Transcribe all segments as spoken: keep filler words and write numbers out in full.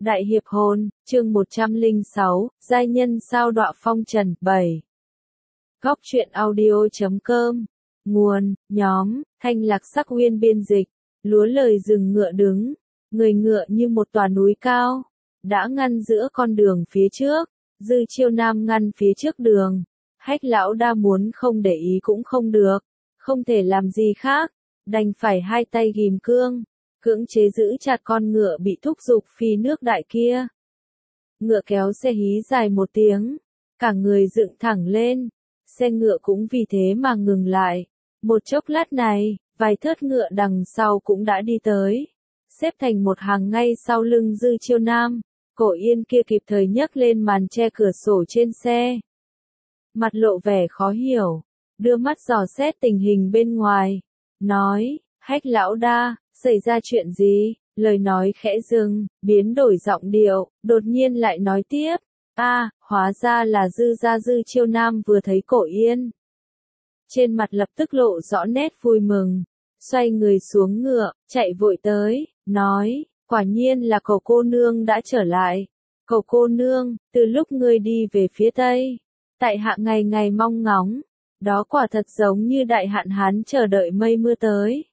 Đại hiệp hôn, chương một trăm lẻ sáu, giai nhân sao đọa phong trần, bảy. Góc truyện audio chấm com. Nguồn, nhóm, Thanh Lạc Sắc Uyên biên dịch. Lúa lời rừng ngựa đứng, người ngựa như một tòa núi cao, đã ngăn giữa con đường phía trước. Dư Chiêu Nam ngăn phía trước đường. Hách lão đa muốn không để ý cũng không được, không thể làm gì khác, đành phải hai tay ghìm cương, cưỡng chế giữ chặt con ngựa bị thúc giục phi nước đại kia. Ngựa kéo xe hí dài một tiếng, cả người dựng thẳng lên, xe ngựa cũng vì thế mà ngừng lại. Một chốc lát này, vài thớt ngựa đằng sau cũng đã đi tới, xếp thành một hàng ngay sau lưng Dư Chiêu Nam. Cổ Yên kia kịp thời nhấc lên màn che cửa sổ trên xe, mặt lộ vẻ khó hiểu, đưa mắt dò xét tình hình bên ngoài, nói: Hách lão đa, xảy ra chuyện gì? Lời nói khẽ dừng, biến đổi giọng điệu, đột nhiên lại nói tiếp: a, à, hóa ra là Dư gia Dư Chiêu Nam vừa thấy Cổ Yên, trên mặt lập tức lộ rõ nét vui mừng, xoay người xuống ngựa, chạy vội tới, nói: quả nhiên là Cổ cô nương đã trở lại. Cổ cô nương, từ lúc ngươi đi về phía tây, tại hạ ngày ngày mong ngóng, đó quả thật giống như đại hạn hán chờ đợi mây mưa tới.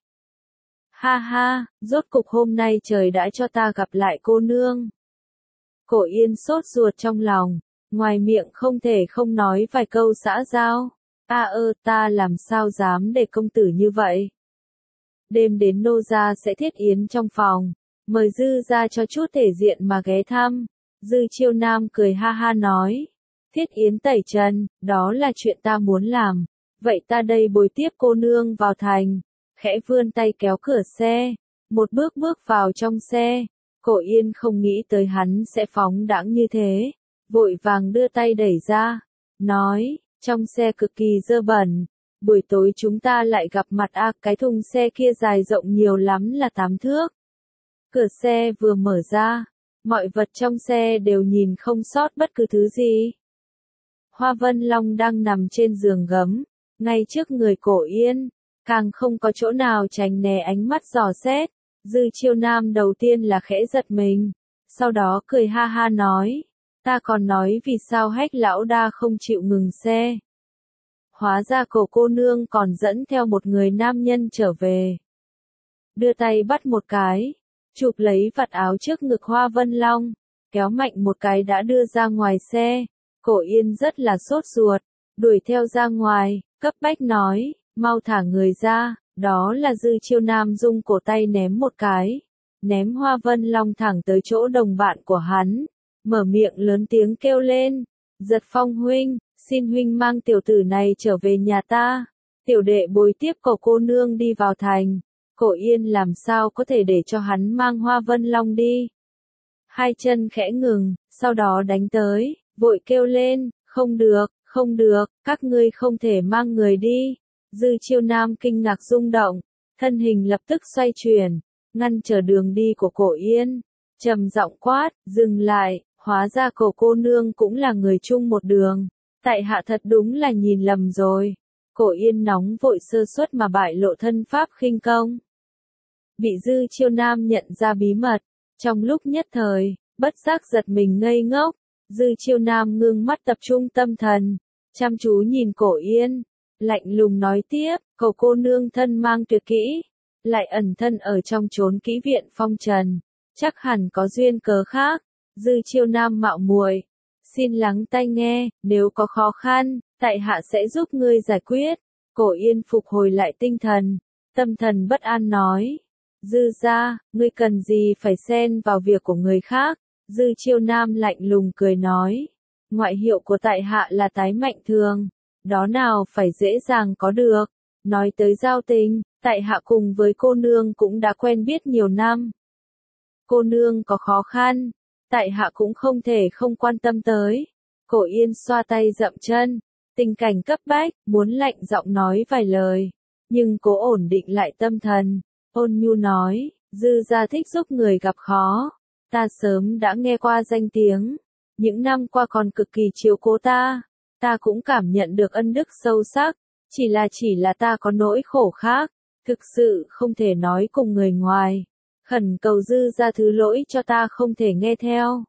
Ha ha, rốt cục hôm nay trời đã cho ta gặp lại cô nương. Cổ Yên sốt ruột trong lòng, ngoài miệng không thể không nói vài câu xã giao. A ơ, ta làm sao dám để công tử như vậy. Đêm đến nô gia sẽ thiết yến trong phòng, mời Dư gia cho chút thể diện mà ghé thăm. Dư Chiêu Nam cười ha ha nói: thiết yến tẩy trần, đó là chuyện ta muốn làm, vậy ta đây bồi tiếp cô nương vào thành. Khẽ vươn tay kéo cửa xe, một bước bước vào trong xe. Cổ Yên không nghĩ tới hắn sẽ phóng đãng như thế, vội vàng đưa tay đẩy ra, nói: trong xe cực kỳ dơ bẩn, buổi tối chúng ta lại gặp mặt a. Cái thùng xe kia dài rộng nhiều lắm là tám thước. Cửa xe vừa mở ra, mọi vật trong xe đều nhìn không sót bất cứ thứ gì. Hoa Vân Long đang nằm trên giường gấm, ngay trước người Cổ Yên, càng không có chỗ nào tránh né ánh mắt dò xét. Dư Chiêu Nam đầu tiên là khẽ giật mình, sau đó cười ha ha nói: ta còn nói vì sao Hách lão đa không chịu ngừng xe. Hóa ra Cổ cô nương còn dẫn theo một người nam nhân trở về. Đưa tay bắt một cái, chụp lấy vạt áo trước ngực Hoa Vân Long, kéo mạnh một cái đã đưa ra ngoài xe. Cổ Yên rất là sốt ruột, đuổi theo ra ngoài, cấp bách nói: mau thả người ra. Đó là Dư Chiêu Nam rung cổ tay ném một cái, ném Hoa Vân Long thẳng tới chỗ đồng bạn của hắn, mở miệng lớn tiếng kêu lên: Giật Phong huynh, xin huynh mang tiểu tử này trở về nhà ta, tiểu đệ bồi tiếp Cổ cô nương đi vào thành. Cổ Yên làm sao có thể để cho hắn mang Hoa Vân Long đi. Hai chân khẽ ngừng, sau đó đánh tới, vội kêu lên: không được, không được, các ngươi không thể mang người đi. Dư Chiêu Nam kinh ngạc rung động, thân hình lập tức xoay chuyển, ngăn trở đường đi của Cổ Yên, trầm giọng quát: dừng lại. Hóa ra Cổ cô nương cũng là người chung một đường, tại hạ thật đúng là nhìn lầm rồi. Cổ Yên nóng vội sơ suất mà bại lộ thân pháp khinh công, bị Dư Chiêu Nam nhận ra bí mật, trong lúc nhất thời, bất giác giật mình ngây ngốc. Dư Chiêu Nam ngưng mắt tập trung tâm thần, chăm chú nhìn Cổ Yên, lạnh lùng nói tiếp: Cổ cô nương thân mang tuyệt kỹ, lại ẩn thân ở trong chốn kỹ viện phong trần, chắc hẳn có duyên cớ khác. Dư Chiêu Nam mạo muội, xin lắng tai nghe, nếu có khó khăn, tại hạ sẽ giúp ngươi giải quyết. Cổ Yên phục hồi lại tinh thần, tâm thần bất an nói: Dư gia, ngươi cần gì phải xen vào việc của người khác. Dư Chiêu Nam lạnh lùng cười nói: ngoại hiệu của tại hạ là Tái Mạnh Thường, đó nào phải dễ dàng có được. Nói tới giao tình, tại hạ cùng với cô nương cũng đã quen biết nhiều năm. Cô nương có khó khăn, tại hạ cũng không thể không quan tâm tới. Cổ Yên xoa tay dậm chân, tình cảnh cấp bách, muốn lạnh giọng nói vài lời, nhưng cố ổn định lại tâm thần, ôn nhu nói: Dư gia thích giúp người gặp khó, ta sớm đã nghe qua danh tiếng, những năm qua còn cực kỳ chiếu cố ta, ta cũng cảm nhận được ân đức sâu sắc, chỉ là chỉ là ta có nỗi khổ khác, thực sự không thể nói cùng người ngoài. khẩn cầu Dư gia thứ lỗi cho ta không thể nghe theo.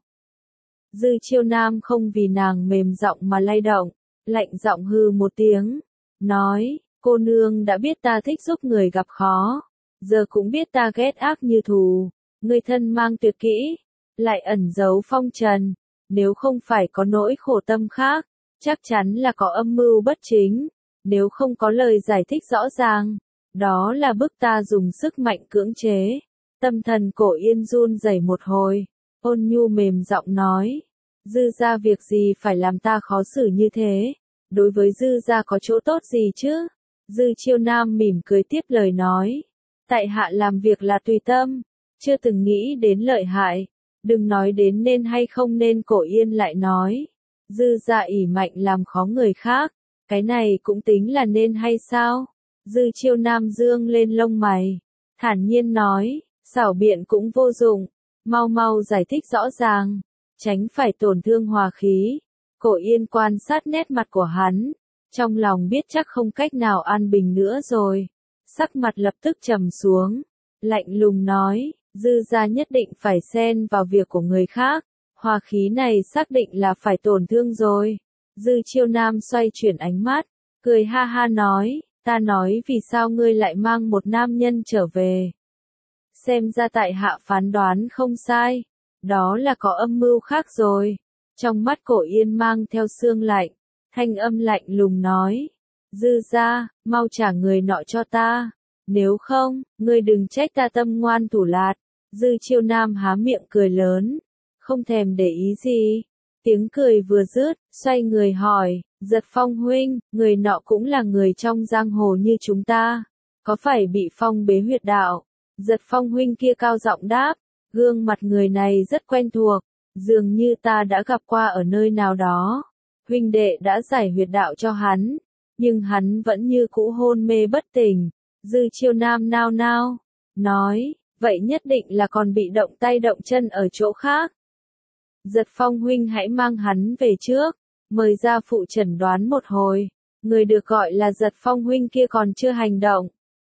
Dư Chiêu Nam không vì nàng mềm giọng mà lay động, lạnh giọng hừ một tiếng, nói, cô nương đã biết ta thích giúp người gặp khó, giờ cũng biết ta ghét ác như thù, người thân mang tuyệt kỹ, lại ẩn giấu phong trần, nếu không phải có nỗi khổ tâm khác, chắc chắn là có âm mưu bất chính, nếu không có lời giải thích rõ ràng, đó là bức ta dùng sức mạnh cưỡng chế. Tâm thần Cổ Yên run rẩy một hồi, ôn nhu mềm giọng nói, Dư gia việc gì phải làm ta khó xử như thế, đối với Dư gia có chỗ tốt gì chứ? Dư Chiêu Nam mỉm cười tiếp lời nói, tại hạ làm việc là tùy tâm, chưa từng nghĩ đến lợi hại, đừng nói đến nên hay không nên. Cổ Yên lại nói, Dư gia ỷ mạnh làm khó người khác, cái này cũng tính là nên hay sao? Dư Chiêu Nam dương lên lông mày, thản nhiên nói, xảo biện cũng vô dụng, mau mau giải thích rõ ràng, tránh phải tổn thương hòa khí. Cổ Yên quan sát nét mặt của hắn, trong lòng biết chắc không cách nào an bình nữa rồi, sắc mặt lập tức trầm xuống, lạnh lùng nói, Dư gia nhất định phải xen vào việc của người khác, hòa khí này xác định là phải tổn thương rồi. Dư Chiêu Nam xoay chuyển ánh mắt, cười ha ha nói, ta nói vì sao ngươi lại mang một nam nhân trở về. Xem ra tại hạ phán đoán không sai, đó là có âm mưu khác rồi. Trong mắt Cổ Yên mang theo sương lạnh, thanh âm lạnh lùng nói, Dư gia, mau trả người nọ cho ta, nếu không, ngươi đừng trách ta tâm ngoan thủ lạt. Dư Chiêu Nam há miệng cười lớn, không thèm để ý gì. Tiếng cười vừa dứt, xoay người hỏi, Giật Phong huynh, người nọ cũng là người trong giang hồ như chúng ta, có phải bị phong bế huyệt đạo? Giật Phong huynh kia cao giọng đáp, gương mặt người này rất quen thuộc, dường như ta đã gặp qua ở nơi nào đó. Huynh đệ đã giải huyệt đạo cho hắn, nhưng hắn vẫn như cũ hôn mê bất tỉnh. Dư Chiêu Nam nao nao, nói, vậy nhất định là còn bị động tay động chân ở chỗ khác. Giật Phong huynh hãy mang hắn về trước, mời gia phụ chẩn đoán một hồi, người được gọi là Giật Phong huynh kia còn chưa hành động.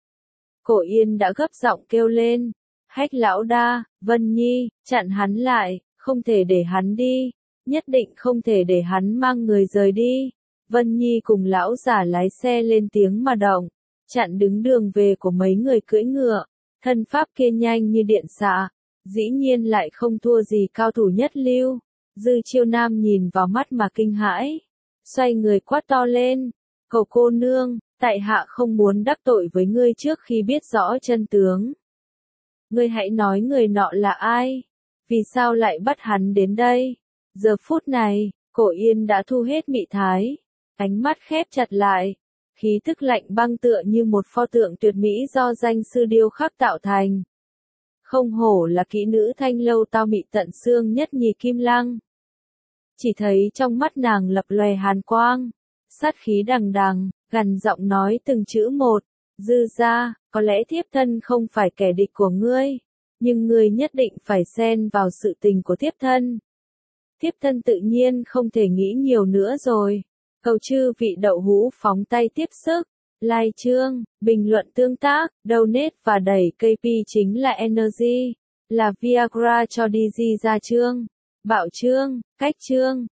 Cổ Yên đã gấp giọng kêu lên, Hách lão đa, Vân Nhi, chặn hắn lại, không thể để hắn đi, nhất định không thể để hắn mang người rời đi. Vân Nhi cùng lão giả lái xe lên tiếng mà động, chặn đứng đường về của mấy người cưỡi ngựa, thân pháp kia nhanh như điện xạ, dĩ nhiên lại không thua gì cao thủ nhất lưu. Dư Chiêu Nam nhìn vào mắt mà kinh hãi, xoay người quát to lên, cầu cô nương, tại hạ không muốn đắc tội với ngươi trước khi biết rõ chân tướng. Ngươi hãy nói người nọ là ai? Vì sao lại bắt hắn đến đây? Giờ phút này, Cổ Yên đã thu hết mị thái, ánh mắt khép chặt lại, khí tức lạnh băng tựa như một pho tượng tuyệt mỹ do danh sư điêu khắc tạo thành. Không hổ là kỹ nữ thanh lâu tao mị tận xương nhất nhì Kim Lăng. Chỉ thấy trong mắt nàng lập lòe hàn quang, sát khí đằng đằng, gằn giọng nói từng chữ một, Dư gia, có lẽ thiếp thân không phải kẻ địch của ngươi, nhưng ngươi nhất định phải xen vào sự tình của thiếp thân. Thiếp thân tự nhiên không thể nghĩ nhiều nữa rồi. Cầu chư vị đậu hũ phóng tay tiếp sức, like chương, bình luận tương tác, donate và đẩy ca pê chính là Energy, là Viagra cho đê giê ra chương, bạo chương, cách chương.